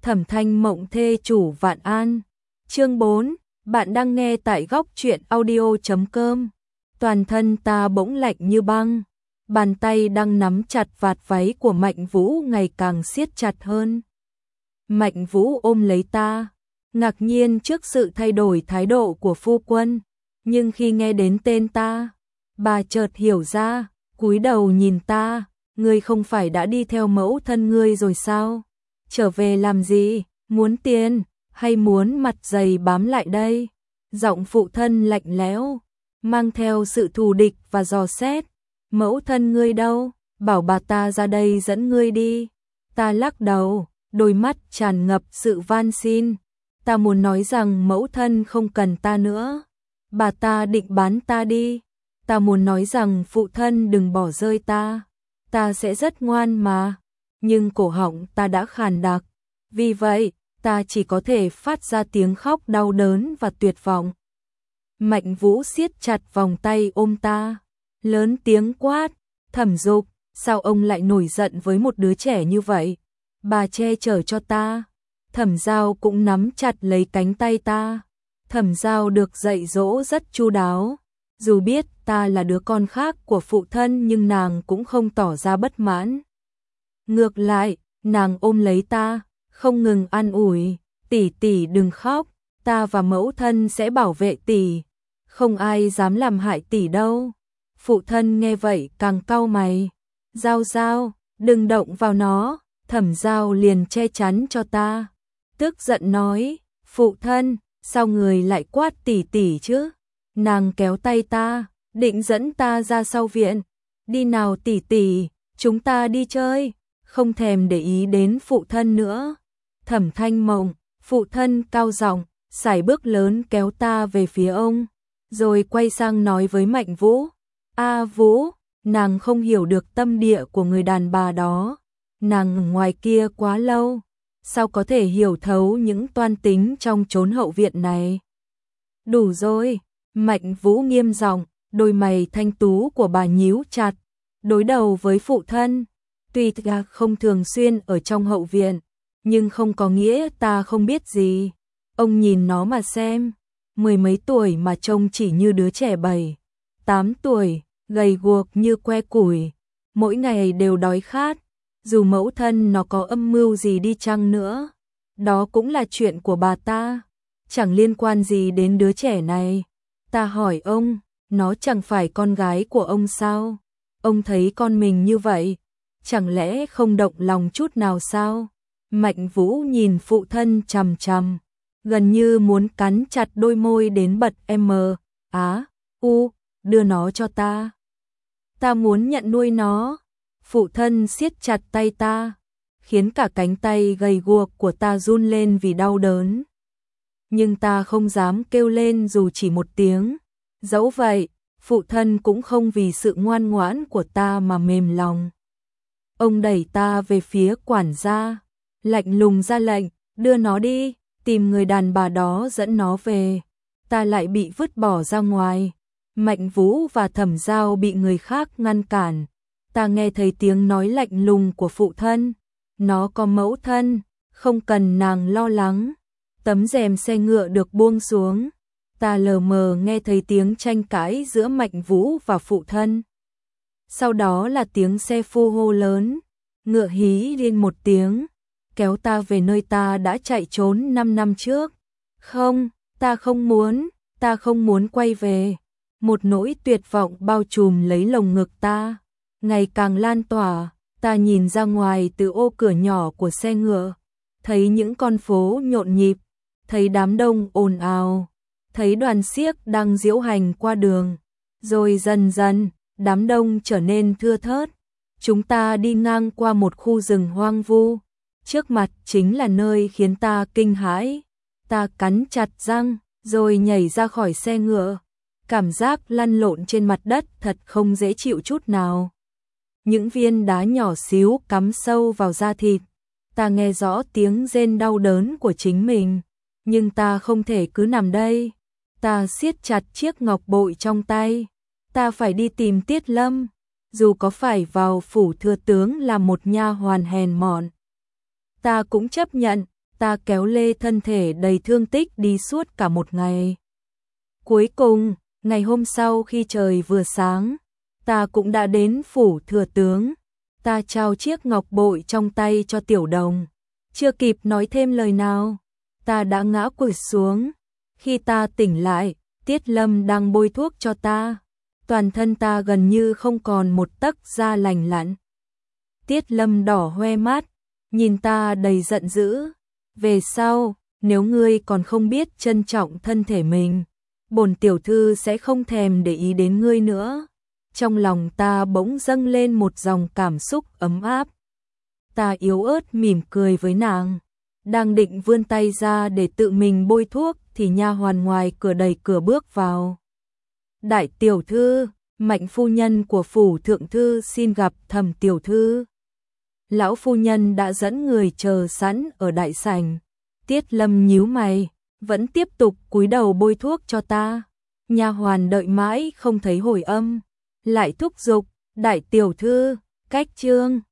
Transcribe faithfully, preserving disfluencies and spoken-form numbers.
Thẩm Thanh Mộng thê chủ Vạn An. Chương bốn, bạn đang nghe tại góc truyện audio chấm com. Toàn thân ta bỗng lạnh như băng, bàn tay đang nắm chặt vạt váy của Mạnh Vũ ngày càng siết chặt hơn. Mạnh Vũ ôm lấy ta, ngạc nhiên trước sự thay đổi thái độ của phu quân, nhưng khi nghe đến tên ta, bà chợt hiểu ra, cúi đầu nhìn ta, ngươi không phải đã đi theo mẫu thân ngươi rồi sao? Trở về làm gì? Muốn tiền hay muốn mặt dày bám lại đây? Giọng phụ thân lạnh lẽo, mang theo sự thù địch và dò xét. Mẫu thân ngươi đâu? Bảo bà ta ra đây dẫn ngươi đi. Ta lắc đầu, đôi mắt tràn ngập sự van xin. Ta muốn nói rằng mẫu thân không cần ta nữa, bà ta định bán ta đi. Ta muốn nói rằng phụ thân đừng bỏ rơi ta, ta sẽ rất ngoan mà. Nhưng cổ họng ta đã khàn đặc, vì vậy ta chỉ có thể phát ra tiếng khóc đau đớn và tuyệt vọng. Mạnh Vũ siết chặt vòng tay ôm ta, lớn tiếng quát, Thẩm Dục, sao ông lại nổi giận với một đứa trẻ như vậy? Bà che chở cho ta. Thẩm Giao cũng nắm chặt lấy cánh tay ta. Thẩm Giao được dạy dỗ rất chu đáo, dù biết ta là đứa con khác của phụ thân nhưng nàng cũng không tỏ ra bất mãn. Ngược lại, nàng ôm lấy ta, không ngừng an ủi, tỷ tỷ đừng khóc, ta và mẫu thân sẽ bảo vệ tỷ, không ai dám làm hại tỷ đâu. Phụ thân nghe vậy càng cau mày, Giao Giao, đừng động vào nó. Thẩm Giao liền che chắn cho ta, tức giận nói, phụ thân, sao người lại quát tỷ tỷ chứ? Nàng kéo tay ta, định dẫn ta ra sau viện. Đi nào tỷ tỷ, chúng ta đi chơi. Không thèm để ý đến phụ thân nữa. Thẩm Thanh Mộng, phụ thân cao giọng, sải bước lớn kéo ta về phía ông, rồi quay sang nói với Mạnh Vũ, A Vũ, nàng không hiểu được tâm địa của người đàn bà đó. Nàng ở ngoài kia quá lâu, sao có thể hiểu thấu những toan tính trong chốn hậu viện này? Đủ rồi, Mạnh Vũ nghiêm giọng, đôi mày thanh tú của bà nhíu chặt, đối đầu với phụ thân. Tuy ta không thường xuyên ở trong hậu viện, nhưng không có nghĩa ta không biết gì. Ông nhìn nó mà xem, mười mấy tuổi mà trông chỉ như đứa trẻ bảy, tám tuổi, gầy guộc như que củi, mỗi ngày đều đói khát. Dù mẫu thân nó có âm mưu gì đi chăng nữa, đó cũng là chuyện của bà ta, chẳng liên quan gì đến đứa trẻ này. Ta hỏi ông, nó chẳng phải con gái của ông sao? Ông thấy con mình như vậy, chẳng lẽ không động lòng chút nào sao? Mạnh Vũ nhìn phụ thân chằm chằm, gần như muốn cắn chặt đôi môi đến bật em á, u, đưa nó cho ta. Ta muốn nhận nuôi nó. Phụ thân siết chặt tay ta, khiến cả cánh tay gầy guộc của ta run lên vì đau đớn. Nhưng ta không dám kêu lên dù chỉ một tiếng. Dẫu vậy, phụ thân cũng không vì sự ngoan ngoãn của ta mà mềm lòng. Ông đẩy ta về phía quản gia, lạnh lùng ra lệnh, đưa nó đi, tìm người đàn bà đó dẫn nó về. Ta lại bị vứt bỏ ra ngoài. Mạnh Vũ và Thẩm Giao bị người khác ngăn cản. Ta nghe thấy tiếng nói lạnh lùng của phụ thân, nó có mẫu thân, không cần nàng lo lắng. Tấm rèm xe ngựa được buông xuống, ta lờ mờ nghe thấy tiếng tranh cãi giữa Mạnh Vũ và phụ thân. Sau đó là tiếng xe phu hô lớn, ngựa hí lên một tiếng, kéo ta về nơi ta đã chạy trốn năm năm trước. Không, ta không muốn, ta không muốn quay về. Một nỗi tuyệt vọng bao trùm lấy lồng ngực ta, ngày càng lan tỏa. Ta nhìn ra ngoài từ ô cửa nhỏ của xe ngựa, thấy những con phố nhộn nhịp, thấy đám đông ồn ào, thấy đoàn xiếc đang diễu hành qua đường, rồi dần dần, đám đông trở nên thưa thớt. Chúng ta đi ngang qua một khu rừng hoang vu, trước mặt chính là nơi khiến ta kinh hãi. Ta cắn chặt răng, rồi nhảy ra khỏi xe ngựa. Cảm giác lăn lộn trên mặt đất thật không dễ chịu chút nào. Những viên đá nhỏ xíu cắm sâu vào da thịt. Ta nghe rõ tiếng rên đau đớn của chính mình, nhưng ta không thể cứ nằm đây. Ta siết chặt chiếc ngọc bội trong tay. Ta phải đi tìm Tiết Lâm, dù có phải vào phủ thừa tướng làm một nha hoàn hèn mọn. Ta cũng chấp nhận, ta kéo lê thân thể đầy thương tích đi suốt cả một ngày. Cuối cùng, ngày hôm sau khi trời vừa sáng, ta cũng đã đến phủ thừa tướng. Ta trao chiếc ngọc bội trong tay cho Tiểu Đồng. Chưa kịp nói thêm lời nào, ta đã ngã quỵ xuống. Khi ta tỉnh lại, Tiết Lâm đang bôi thuốc cho ta. Toàn thân ta gần như không còn một tấc da lành lặn. Tiết Lâm đỏ hoe mắt, nhìn ta đầy giận dữ. Về sau, nếu ngươi còn không biết trân trọng thân thể mình, bổn tiểu thư sẽ không thèm để ý đến ngươi nữa. Trong lòng ta bỗng dâng lên một dòng cảm xúc ấm áp. Ta yếu ớt mỉm cười với nàng, đang định vươn tay ra để tự mình bôi thuốc thì nha hoàn ngoài cửa đẩy cửa bước vào. Đại tiểu thư, Mạnh phu nhân của phủ thượng thư xin gặp Thẩm tiểu thư. Lão phu nhân đã dẫn người chờ sẵn ở đại sảnh. Tiết Lâm nhíu mày, vẫn tiếp tục cúi đầu bôi thuốc cho ta. Nha hoàn đợi mãi không thấy hồi âm, lại thúc giục, đại tiểu thư, cách trương.